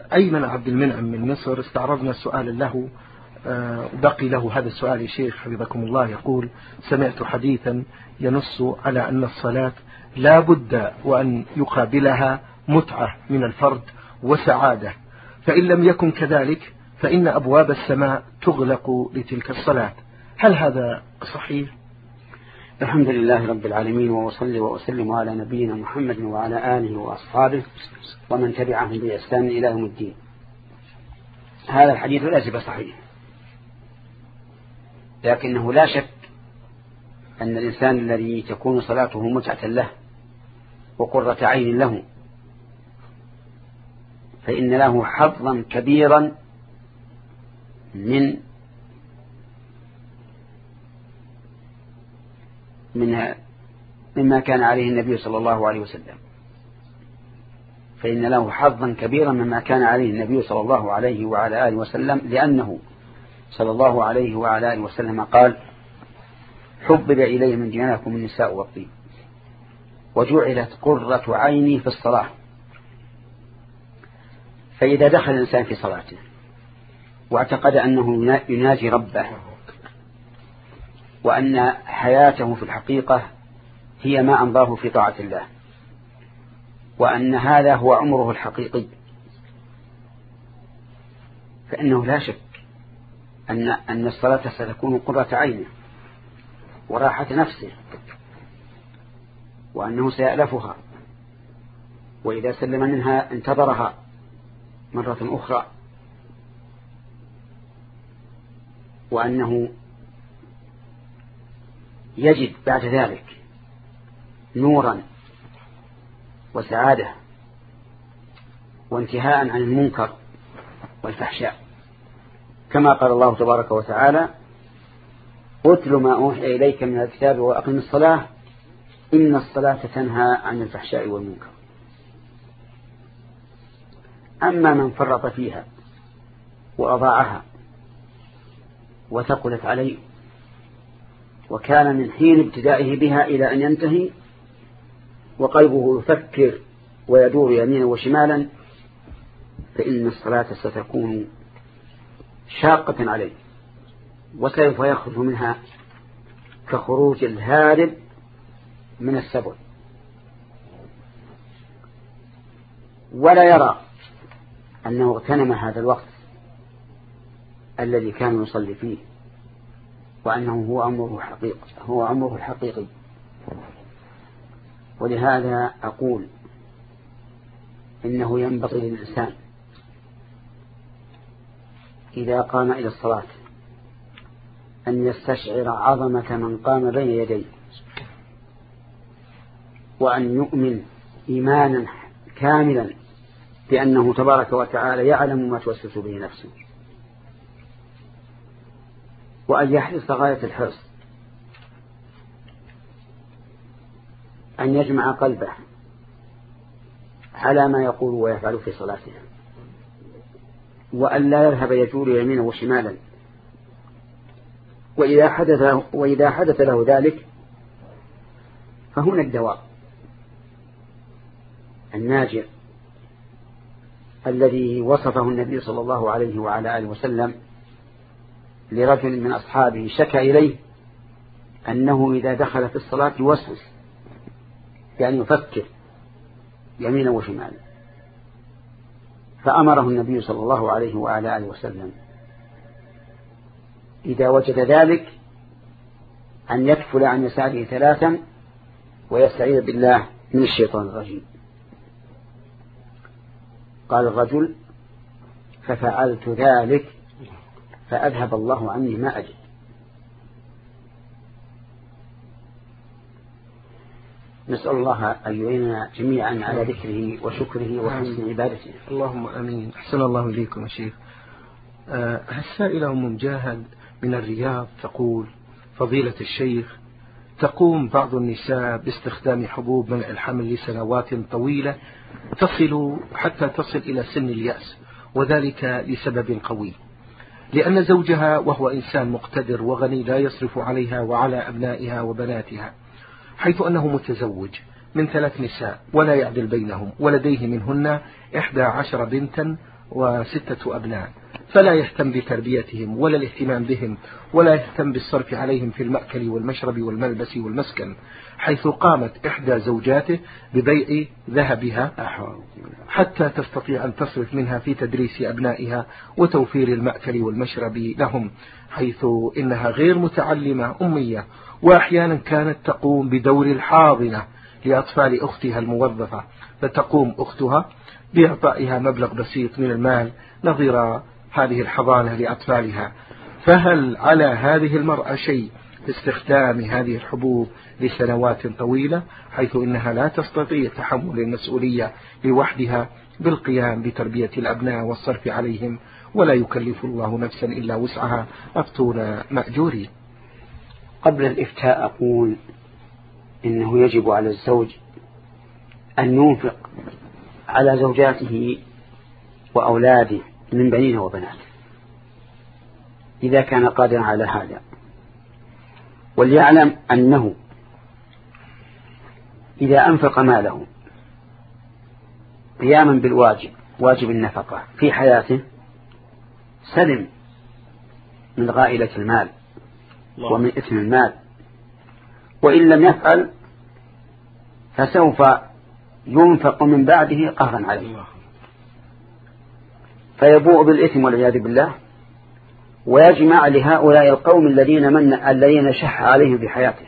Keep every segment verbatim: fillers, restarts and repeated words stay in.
أيمن عبد المنعم من مصر استعرضنا سؤالا له، بقي له هذا السؤال يا شيخ حفظكم الله. يقول: سمعت حديثا ينص على أن الصلاة لا بد وأن يقابلها متعة من الفرد وسعادة، فإن لم يكن كذلك فإن أبواب السماء تغلق لتلك الصلاة، هل هذا صحيح؟ الحمد لله رب العالمين، وأصلي وأسلم على نبينا محمد وعلى آله وأصحابه ومن تبعهم بإحسان إلى يوم الدين. هذا الحديث ليس بصحيح، لكنه لا شك أن الإنسان الذي تكون صلاته متعة له وقرة عين له فإن له حظا كبيرا من من مما كان عليه النبي صلى الله عليه وسلم فإن له حظا كبيرا مما كان عليه النبي صلى الله عليه وعلى آله وسلم، لأنه صلى الله عليه وعلى آله وسلم قال: حبب إلي من دينكم النساء والطيب وجعلت قرة عيني في الصلاة. فإذا دخل الإنسان في صلاته واعتقد أنه يناجي ربه وأن حياته في الحقيقة هي ما أمضاه في طاعة الله وأن هذا هو عمره الحقيقي، فإنه لا شك أن أن الصلاة ستكون قرة عينه وراحة نفسه، وأنه سيألفها، وإذا سلم منها انتظرها مرة أخرى، وأنه يجد بعد ذلك نورا وسعادة وانتهاء عن المنكر والفحشاء، كما قال الله تبارك وتعالى: أتل ما أوحي إليك من الكتاب وأقم الصلاة إن الصلاة تنهى عن الفحشاء والمنكر. أما من فرط فيها وأضاعها وثقلت عليه وكان من حين ابتدائه بها إلى أن ينتهي وقلبه يفكر ويدور يمينا وشمالا، فإن الصلاة ستكون شاقة عليه وسوف يخرج منها كخروج الهارب من السبع، ولا يرى أنه اغتنم هذا الوقت الذي كان يصلي فيه، وأنه هو أمره حقيقي هو أمره الحقيقي. ولهذا أقول إنه ينبغي للإنسان إذا قام إلى الصلاة أن يستشعر عظمة من قام بين يديه، وأن يؤمن إيمانا كاملا بأنه تبارك وتعالى يعلم ما توسوس به نفسه، وأن يحرص غاية الحرص أن يجمع قلبه على ما يقول ويفعل في صلاته، وأن لا يذهب يجول يمينا وشمالا. وإذا حدث, وإذا حدث له ذلك فهنا الدواء الناجع الذي وصفه النبي صلى الله عليه وعلى آله وسلم لرجل من أصحابه شكى إليه أنه إذا دخل في الصلاة يوسوس، يعني يفكر يمينا وشمالا، فأمره النبي صلى الله عليه وعلى آله وسلم إذا وجد ذلك أن يكفل عن يساره ثلاثا ويستعيذ بالله من الشيطان الرجيم. قال الرجل: ففعلت ذلك فأذهب الله عني ما أجد. نسأل الله أن يعيننا جميعا على ذكره وشكره وحسن عبادته. اللهم أمين. أحسن الله إليكم يا شيخ. السائلة أم مجاهد من الرياض تقول: فضيلة الشيخ، تقوم بعض النساء باستخدام حبوب منع الحمل لسنوات طويلة تصل حتى تصل إلى سن اليأس، وذلك لسبب قوي، لأن زوجها وهو إنسان مقتدر وغني لا يصرف عليها وعلى أبنائها وبناتها، حيث أنه متزوج من ثلاث نساء ولا يعدل بينهم، ولديه منهن إحدى عشر بنتا وستة أبناء، فلا يهتم بتربيتهم ولا الاهتمام بهم، ولا يهتم بالصرف عليهم في المأكل والمشرب والملبس والمسكن، حيث قامت إحدى زوجاته ببيع ذهبها حتى تستطيع أن تصرف منها في تدريس أبنائها وتوفير المأكل والمشرب لهم، حيث إنها غير متعلمة أمية، وأحيانا كانت تقوم بدور الحاضنة لأطفال أختها الموظفة، فتقوم أختها بإعطائها مبلغ بسيط من المال نظير هذه الحضانة لأطفالها. فهل على هذه المرأة شيء في استخدام هذه الحبوب لسنوات طويلة، حيث إنها لا تستطيع تحمل المسؤولية لوحدها بالقيام بتربية الأبناء والصرف عليهم، ولا يكلف الله نفسا إلا وسعها، أفتونا مأجورين؟ قبل الإفتاء أقول إنه يجب على الزوج أن ينفق على زوجاته وأولاده من بنين وبنات إذا كان قادرا على هذا، وليعلم أنه إذا أنفق ماله قياما بالواجب، واجب النفقة في حياته، سلم من غائلة المال ومن إثم المال، وإن لم يفعل فسوف ينفق من بعده قهرا عليه، فيبوء بالإثم والعياذ بالله، ويجمع لهؤلاء القوم الذين من الذين شح عليهم في حياته.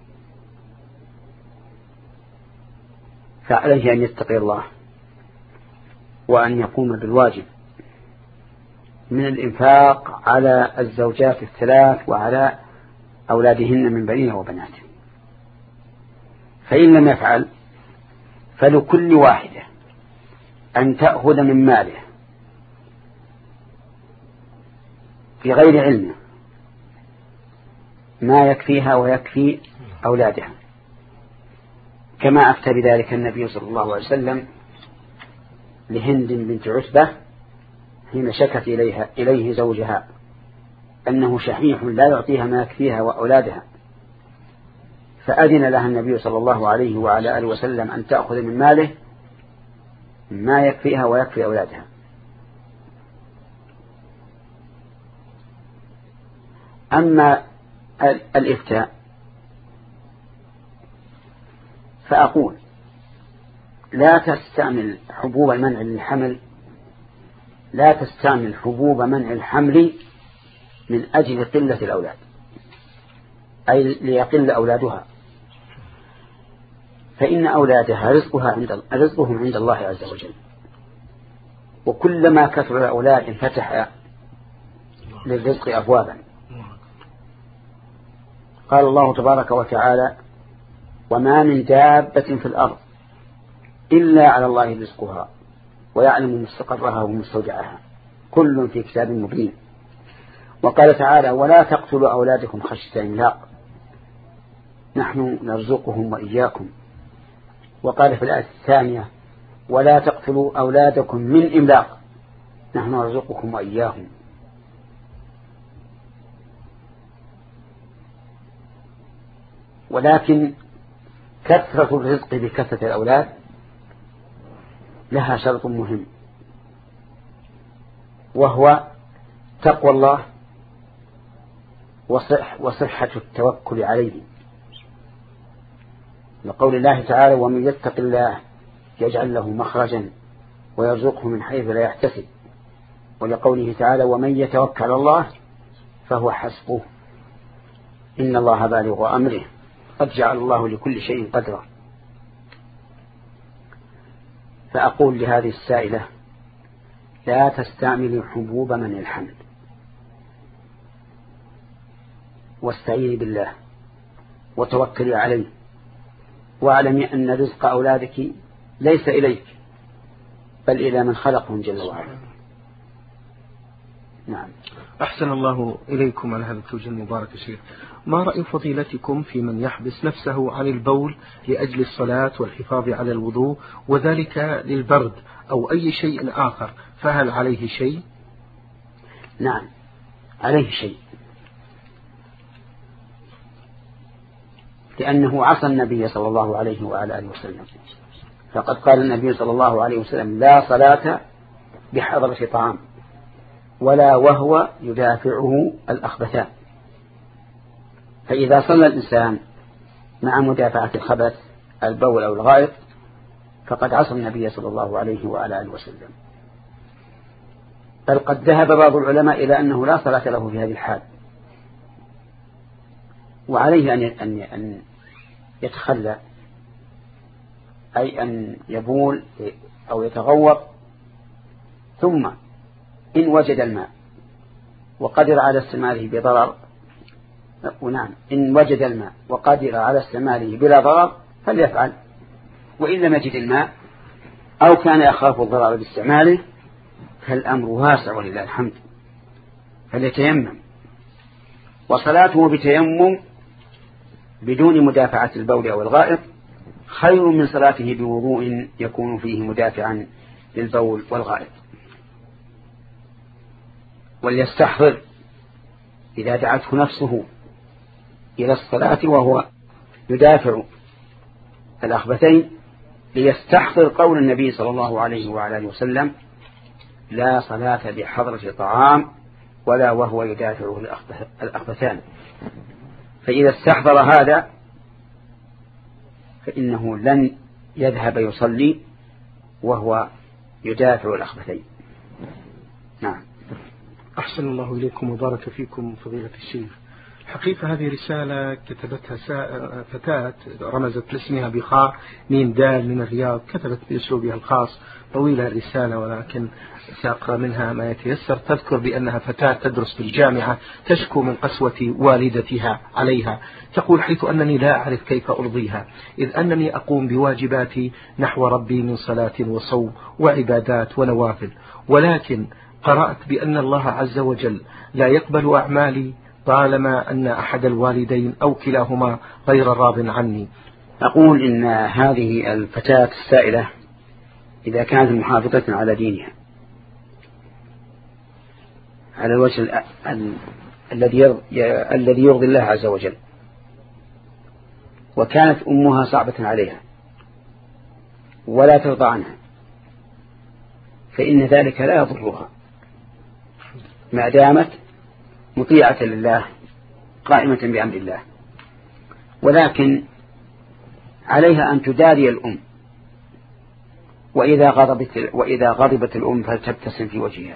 فعليه أن يتقي الله وأن يقوم بالواجب من الإنفاق على الزوجات الثلاث وعلى أولادهن من بنين وبنات. فإن لم يفعل فلكل واحدة أن تأخذ من ماله في غير علمه ما يكفيها ويكفي أولادها، كما أفتى بذلك النبي صلى الله عليه وسلم لهند بنت عتبة حين شكت إليها إليه زوجها أنه شحيح لا يعطيها ما يكفيها وأولادها، فأذن لها النبي صلى الله عليه وعلى آله وسلم أن تأخذ من ماله ما يكفيها ويكفي أولادها. أما الإفتاء فأقول لا تستعمل حبوب منع الحمل لا تستعمل حبوب منع الحمل من أجل قلة الأولاد، أي ليقل أولادها، فإن أولادها رزقها عند رزقهم عند الله عز وجل، وكلما كثر الأولاد انفتح للرزق أبوابا. قال الله تبارك وتعالى: وما من دابة في الأرض إلا على الله رزقها ويعلم مستقرها ومستودعها كل في كتاب مبين. وقال تعالى: ولا تقتلوا أولادكم خشية إملاق نحن نرزقهم وإياكم. وقال في الآية الثانية: ولا تقتلوا أولادكم من إملاق نحن نرزقكم وإياهم. ولكن كثرة الرزق بكثرة الأولاد لها شرط مهم، وهو تقوى الله وصح وصحة التوكل عليه، لقول الله تعالى: ومن يتق الله يجعل له مخرجا ويرزقه من حيث لا يحتسب، ولقوله تعالى: ومن يتوكل على الله فهو حسبه إن الله بالغ أمره قد جعل الله لكل شيء قدرا. فأقول لهذه السائلة: لا تستعمل حبوب منع الحمل، واستعيني بالله وتوكلي عليه، واعلمي أن رزق أولادك ليس إليك بل إلى من خلقهم جل وعلا. نعم. أحسن الله إليكم على هذا التوجيه المبارك. شيخ، ما رأي فضيلتكم في من يحبس نفسه عن البول لأجل الصلاة والحفاظ على الوضوء وذلك للبرد أو أي شيء آخر، فهل عليه شيء؟ نعم عليه شيء، لأنه عصى النبي صلى الله عليه وعلى آله وسلم. فقد قال النبي صلى الله عليه وسلم لا صلاة بحضرة طعام ولا وهو يدافعه الأخبثان. فإذا صلى الإنسان مع مدافعة الخبث البول أو الغائط فقد عصى النبي صلى الله عليه وعلى آله وسلم. بل قد ذهب بعض العلماء إلى أنه لا صلاة له في هذه الحال، وعليه أن أن يتخلى، أي أن يبول أو يتغوط، ثم إن وجد الماء وقدر على استعماله بضرر، ونعم إن وجد الماء وقدر على استعماله بلا ضرر فليفعل، وإن لم يجد الماء أو كان يخاف الضرر باستعماله فالأمر واسع ولله الحمد، فليتيمم. وصلاته بتيمم بدون مدافعة البول أو الغائط خير من صلاته بوضوء يكون فيه مدافعا للبول والغائط. وليستحضر إذا دعته نفسه إلى الصلاة وهو يدافع الأخبثين ليستحضر قول النبي صلى الله عليه وعلى آله وسلم لا صلاة بحضرة طعام ولا وهو يدافعه الأخبثان. فإذا استحضر هذا فإنه لن يذهب يصلي وهو يدافع الأخبثين. نعم. أحسن الله إليكم وبارك فيكم فضيلة الشيخ. حقيقة هذه رسالة كتبتها فتاة رمزت لاسمها بخاء ميم دال من الرياض، كتبت بأسلوبها الخاص طويلة الرسالة ولكن سأقرأ منها ما يتيسر. تذكر بأنها فتاة تدرس في الجامعة تشكو من قسوة والدتها عليها. تقول حيث أنني لا أعرف كيف أرضيها إذ أنني أقوم بواجباتي نحو ربي من صلاة وصوم وعبادات ونوافل، ولكن قرأت بأن الله عز وجل لا يقبل أعمالي طالما أن أحد الوالدين أو كلاهما غير راض عني. أقول إن هذه الفتاة السائلة إذا كانت محافظة على دينها على الوجه الذي الذي يرضي الله عز وجل، وكانت أمها صعبة عليها ولا ترضى عنها، فإن ذلك لا يضرها ما دامت مطيعة لله قائمة بأمر الله. ولكن عليها أن تداري الأم، وإذا غضبت, وإذا غضبت الأم فلتبتسم في وجهها،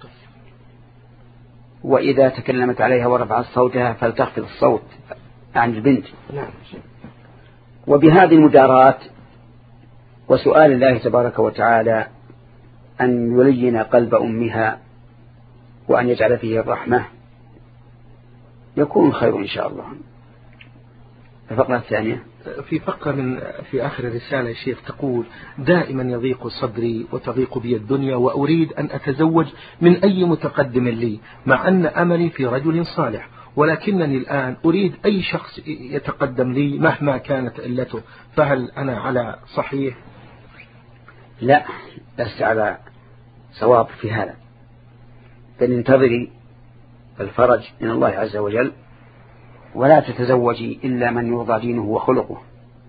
وإذا تكلمت عليها ورفعت صوتها فلتخفض الصوت عن البنت. وبهذه المدارات وسؤال الله تبارك وتعالى أن يلين قلب أمها وأن يجعل فيه الرحمة يكون خير إن شاء الله. الفقرة الثانية في فقرة من في آخر الرسالة يا شيخ تقول دائما يضيق صدري وتضيق بي الدنيا وأريد أن أتزوج من أي متقدم لي مع أن أملي في رجل صالح، ولكنني الآن أريد أي شخص يتقدم لي مهما كانت علته، فهل أنا على صحيح؟ لا، لست على صواب في هذا، بل انتظري الفرج من الله عز وجل، ولا تتزوجي إلا من يرضى دينه وخلقه،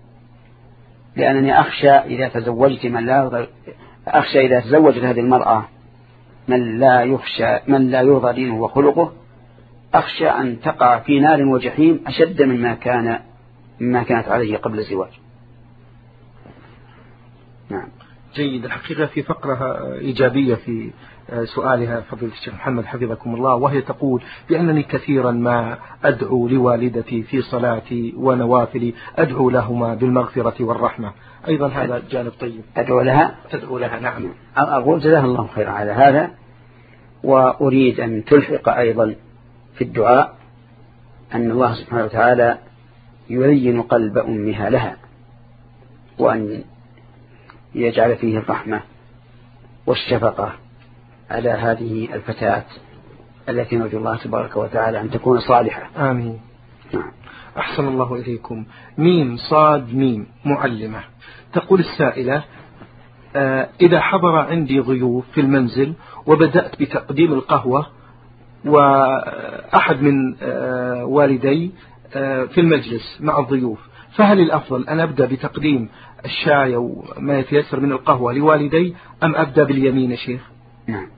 لأنني أخشى إذا تزوجت من لا يرضى أخشى إذا تزوجت هذه المرأة من لا يخشى من لا يرضى دينه وخلقه، أخشى أن تقع في نار وجحيم أشد مما كان مما كانت عليه قبل الزواج. نعم. جيد. الحقيقة في فقرة إيجابية في سؤالها فضيلة الشيخ محمد حفظكم الله، وهي تقول بأنني كثيرا ما أدعو لوالدتي في صلاتي ونوافلي أدعو لهما بالمغفرة والرحمة، أيضا هذا جانب طيب. أدعو لها تدعو لها. نعم. أقول جزاها الله خيرا على هذا، وأريد أن تلحق أيضا في الدعاء أن الله سبحانه وتعالى يلين قلب أمها لها، وأن يجعل فيه الرحمة والشفقة على هذه الفتاة التي نرجو الله تبارك وتعالى أن تكون صالحة. آمين. نعم. أحسن الله إليكم. ميم صاد ميم معلمة. تقول السائلة آه إذا حضر عندي ضيوف في المنزل وبدأت بتقديم القهوة وأحد من آه والدي آه في المجلس مع الضيوف، فهل الأفضل أن أبدأ بتقديم الشاي أو ما يتيسر من القهوة لوالدي أم أبدأ باليمين يا شيخ؟ نعم،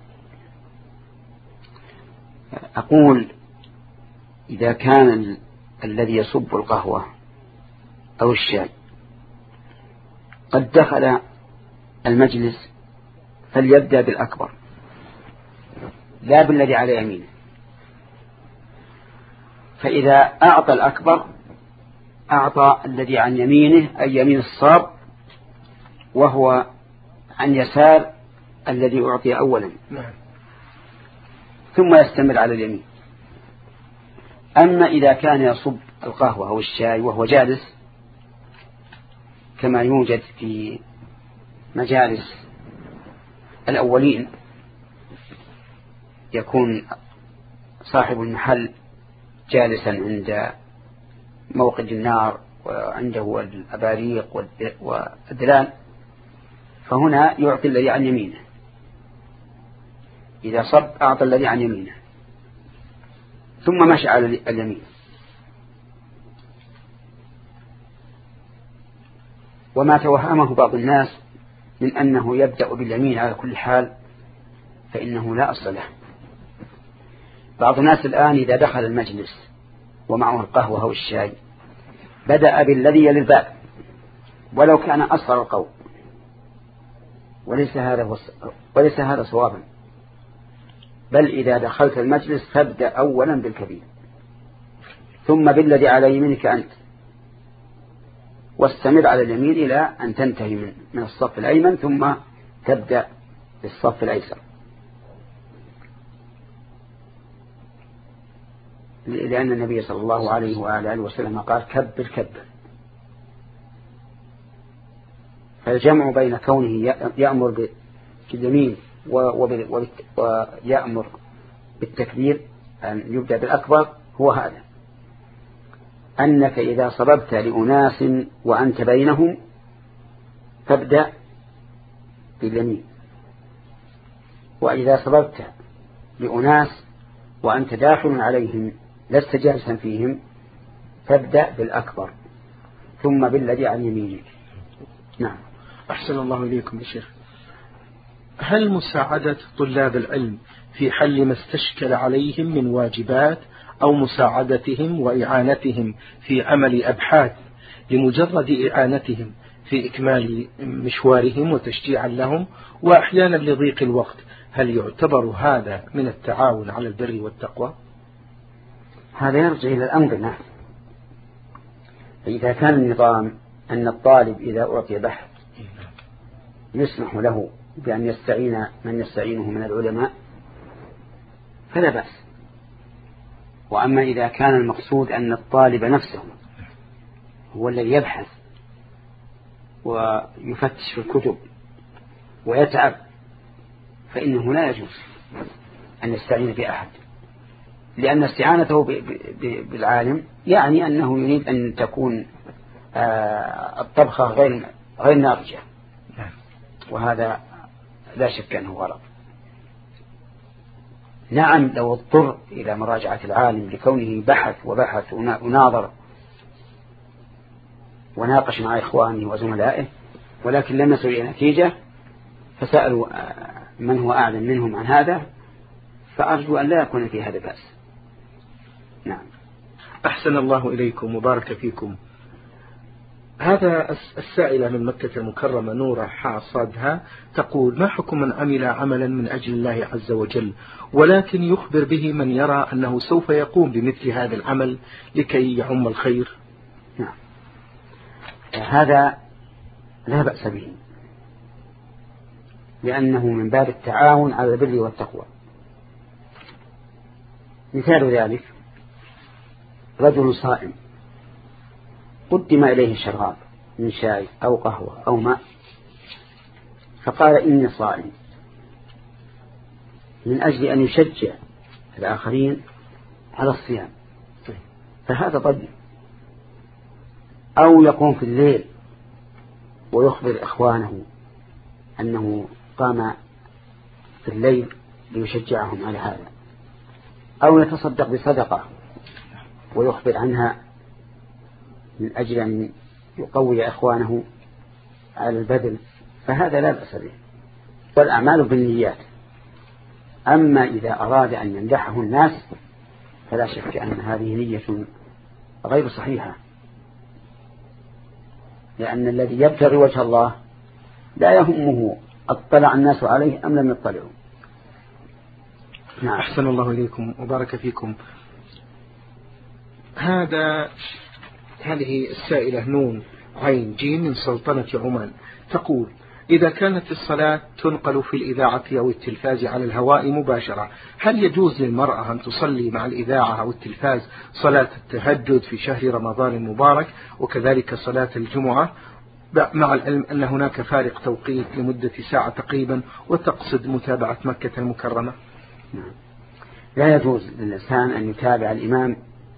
أقول إذا كان الذي يصب القهوة أو الشاي قد دخل المجلس فليبدأ بالأكبر لا بالذي على يمينه، فإذا أعطى الأكبر أعطى الذي عن يمينه أي يمين الصاب، وهو عن يسار الذي أعطي أولا، ثم يستمر على اليمين. أما إذا كان يصب القهوة أو الشاي وهو جالس كما يوجد في مجالس الأولين، يكون صاحب المحل جالسا عند موقد النار وعنده الأباريق والدلال، فهنا يعطي الذي عن يمينه، إذا صب أعطى الذي عن يمينه ثم مشى على اليمين. وما توهمه بعض الناس من أنه يبدأ باليمين على كل حال فإنه لا أصل له. بعض الناس الآن إذا دخل المجلس ومعه القهوة أو الشاي بدأ بالذي يلي الباب ولو كان أصغر القوم، وليس هذا وليس هذا صوابا، بل إذا دخلت المجلس فابدأ أولا بالكبير ثم بالذي على يمينك أنت، واستمر على اليمين إلى أن تنتهي من, من الصف الأيمن ثم تبدأ بالصف الأيسر، لأن النبي صلى الله عليه وآله وسلم قال كبر كبر. فالجمع بين كونه يأمر باليمين ويأمر بالتكبير أن يبدأ بالأكبر هو هذا، أنك إذا صببت لأناس وأنت بينهم فابدأ باليمين، وإذا صببت لأناس وأنت داخل عليهم لست جالسا فيهم فابدأ بالأكبر ثم بالذي عن يمينك. نعم. أحسن الله إليكم يا شيخ. هل مساعدة طلاب العلم في حل ما استشكل عليهم من واجبات أو مساعدتهم وإعانتهم في عمل أبحاث لمجرد إعانتهم في إكمال مشوارهم وتشجيعا لهم وأحيانا لضيق الوقت، هل يعتبر هذا من التعاون على البر والتقوى؟ هذا يرجع إلى الأنظمة. فإذا كان النظام أن الطالب إذا أعطي بحث يسمح له بأن يستعين من يستعينه من العلماء فلا بأس. وأما إذا كان المقصود أن الطالب نفسه هو الذي يبحث ويفتش في الكتب ويتعب فإنه لا يجوز أن يستعين بأحد، لأن استعانته بالعالم يعني أنه يريد أن تكون الطبخة غير غير ناضجة، وهذا لا شك أنه غلط. نعم لو اضطر إلى مراجعة العالم لكونه بحث وبحث وناظر وناقش مع إخوانه وزملائه ولكن لم يصل إلى نتيجة فسألوا من هو أعلم منهم عن هذا، فأرجو أن لا يكون في هذا بأس. نعم. أحسن الله إليكم وبارك فيكم. هذا السائلة من مكة المكرمة نورة حاصدها تقول: ما حكم من عمل عملا من أجل الله عز وجل ولكن يخبر به من يرى أنه سوف يقوم بمثل هذا العمل لكي يعم الخير؟ نعم. هذا لا بأس به، لأنه من باب التعاون على البر والتقوى. مثال ذلك رجل صائم قدم إليه شراب من شاي أو قهوة أو ماء فقال إني صائم، من أجل أن يشجع الآخرين على الصيام، فهذا طيب. أو يقوم في الليل ويخبر إخوانه أنه قام في الليل ليشجعهم على هذا، أو يتصدق بصدقة ويخبر عنها من أجل أن يقوي إخوانه على البذل فهذا لا بأس به، والأعمال بالنيات. أما إذا أراد أن يمدحه الناس فلا شك أن هذه نية غير صحيحة، لأن الذي يبتغي وجه الله لا يهمه اطلع الناس عليه أم لم يطلعوا. نعم. أحسن الله إليكم وبارك فيكم. هذا هذه السائلة نون عين جيم من سلطنة عمان تقول: إذا كانت الصلاة تنقل في الإذاعة أو التلفاز على الهواء مباشرة، هل يجوز للمرأة أن تصلي مع الإذاعة أو التلفاز صلاة التهجد في شهر رمضان المبارك وكذلك صلاة الجمعة، مع العلم أن هناك فارق توقيت لمدة ساعة تقريبا وتقصد متابعة مكة المكرمة؟ لا يجوز للإنسان أن يتابع الإمام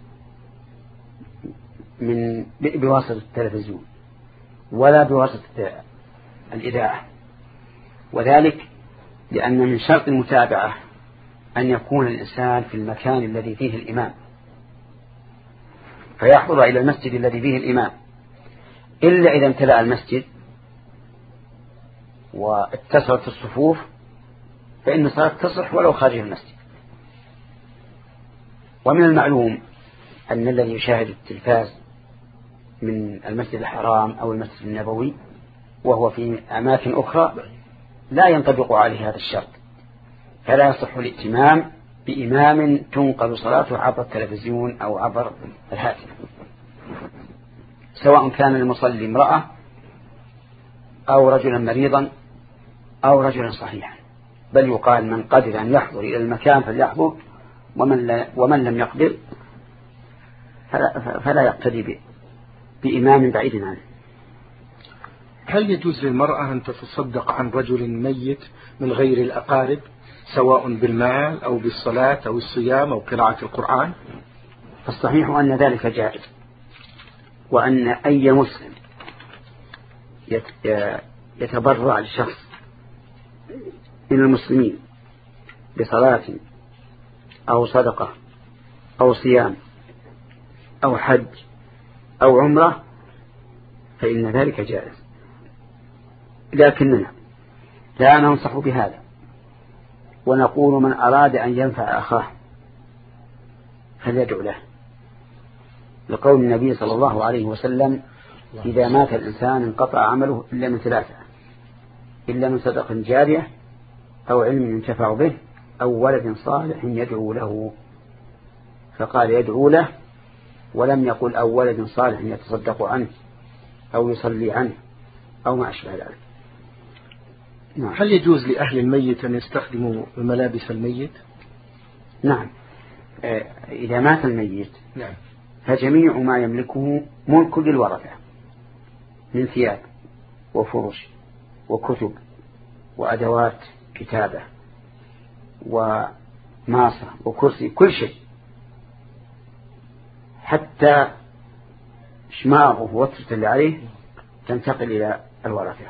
من بواسطة التلفزيون ولا بواسطة الإذاعة، وذلك لأن من شرط المتابعة أن يكون الإنسان في المكان الذي فيه الإمام فيحضر إلى المسجد الذي فيه الإمام، إلا إذا امتلأ المسجد واتصلت الصفوف فإن الصلاة تصح ولو خارج المسجد. ومن المعلوم أن الذي يشاهد التلفاز من المسجد الحرام أو المسجد النبوي وهو في أماكن أخرى لا ينطبق عليه هذا الشرط، فلا يصح الائتمام بإمام تنقل صلاته عبر التلفزيون أو عبر الهاتف، سواء كان المصلي امرأة أو رجلا مريضا أو رجلا صحيحا، بل يقال من قدر أن يحضر إلى المكان فليحضر، ومن, ومن لم يقدر فلا, فلا يقتدي به بإمام بعيد عنه. هل يجوز للمرأة أن تتصدق عن رجل ميت من غير الأقارب سواء بالمال أو بالصلاة أو الصيام أو قراءة القرآن؟ فالصحيح أن ذلك جائز، وأن أي مسلم يتبرع لشخص من المسلمين بصلاة أو صدقة أو صيام أو حج أو عمرة فإن ذلك جائز، لكننا لا ننصح بهذا، ونقول من أراد أن ينفع أخاه فليدعو له، لقول النبي صلى الله عليه وسلم: إذا مات الإنسان انقطع عمله إلا من ثلاثة: إلا من صدق جارية أو علم ينتفع به أو ولد صالح يدعو له. فقال يدعو له ولم يقل أو ولد صالح يتصدق عنه أو يصلي عنه أو ما أشبه ذلك. نعم. هل يجوز لأهل الميت أن يستخدموا ملابس الميت؟ نعم، إذا مات الميت نعم. فجميع ما يملكه ملك للورثة من ثياب وفرش وكتب وأدوات كتابة وماصة وكرسي، كل شيء حتى شماغه ووترة اللي عليه تنتقل إلى الورثة.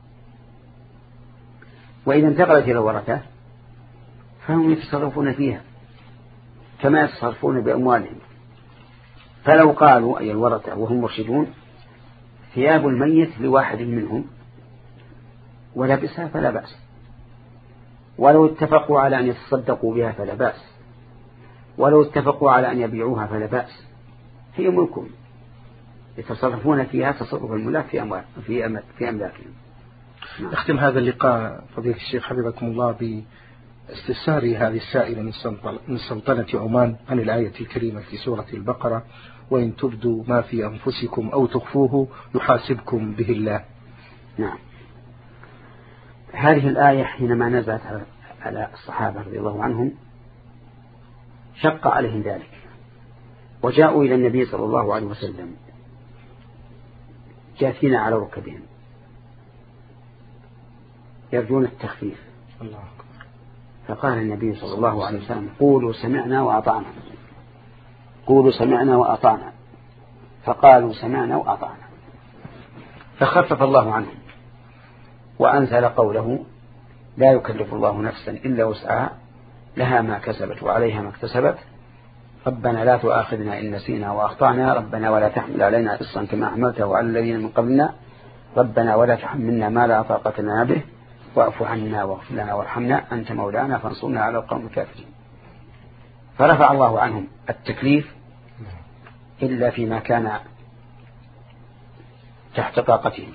وإذا انتقلت إلى الورثة فهم يتصرفون فيها كما يتصرفون بأموالهم. فلو قالوا أي الورثة وهم مرشدون ثياب الميت لواحد منهم ولبسها فلا بأس، ولو اتفقوا على أن يتصدقوا بها فلا بأس، ولو اتفقوا على أن يبيعوها فلا بأس، هي ملكهم يتصرفون فيها تصرف الملاك في أموال في أم في أملاكهم. نختم هذا اللقاء فضيلة الشيخ حفظكم الله باستفسار هذه السائلة من سلطنة عمان عن الآية الكريمة في سورة البقرة: وإن تبدوا ما في أنفسكم أو تخفوه يحاسبكم به الله. نعم، هذه الآية حينما نزلت على الصحابة رضي الله عنهم شق عليهم ذلك، وجاءوا إلى النبي صلى الله عليه وسلم جاثين على ركبهم يرجون التخفيف. الله أكبر. فقال النبي صلى الله عليه وسلم: قولوا سمعنا وأطعنا، قولوا سمعنا وأطعنا. فقالوا سمعنا وأطعنا، فخفف الله عنهم وأنزل قوله: لا يكلف الله نفسا إلا وسعها لها ما كسبت وعليها ما اكتسبت ربنا لا تؤاخذنا إن نسينا وأخطأنا، ربنا ولا تحمل علينا إصرا كما حملته على الذين من قبلنا، ربنا ولا تحملنا ما لا طاقة لنا به، واعف عنا واغفر لنا وارحمنا أنت مولانا فانصرنا على القوم الكافرين. فرفع الله عنهم التكليف إلا فيما كان تحت طاقتهم.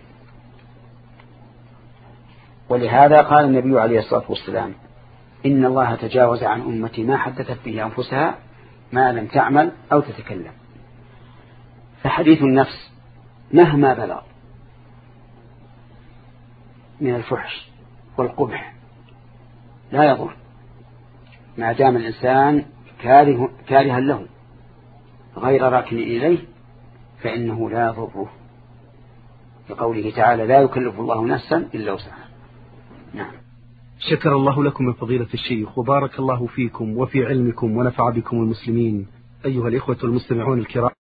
ولهذا قال النبي عليه الصلاة والسلام إن الله تجاوز عن أمتي ما حدثت به أنفسها ما لم تعمل أو تتكلم. فحديث النفس مهما بلغ من الفحش والقبح لا يضر ما دام الإنسان كاره كارها له غير راكن إليه، فإنه لا يضره، لقوله تعالى لا يكلف الله نفسا إلا وسعها. نعم. شكر الله لكم من فضيلة الشيخ وبارك الله فيكم وفي علمكم ونفع بكم المسلمين. أيها الإخوة المستمعون الكرام.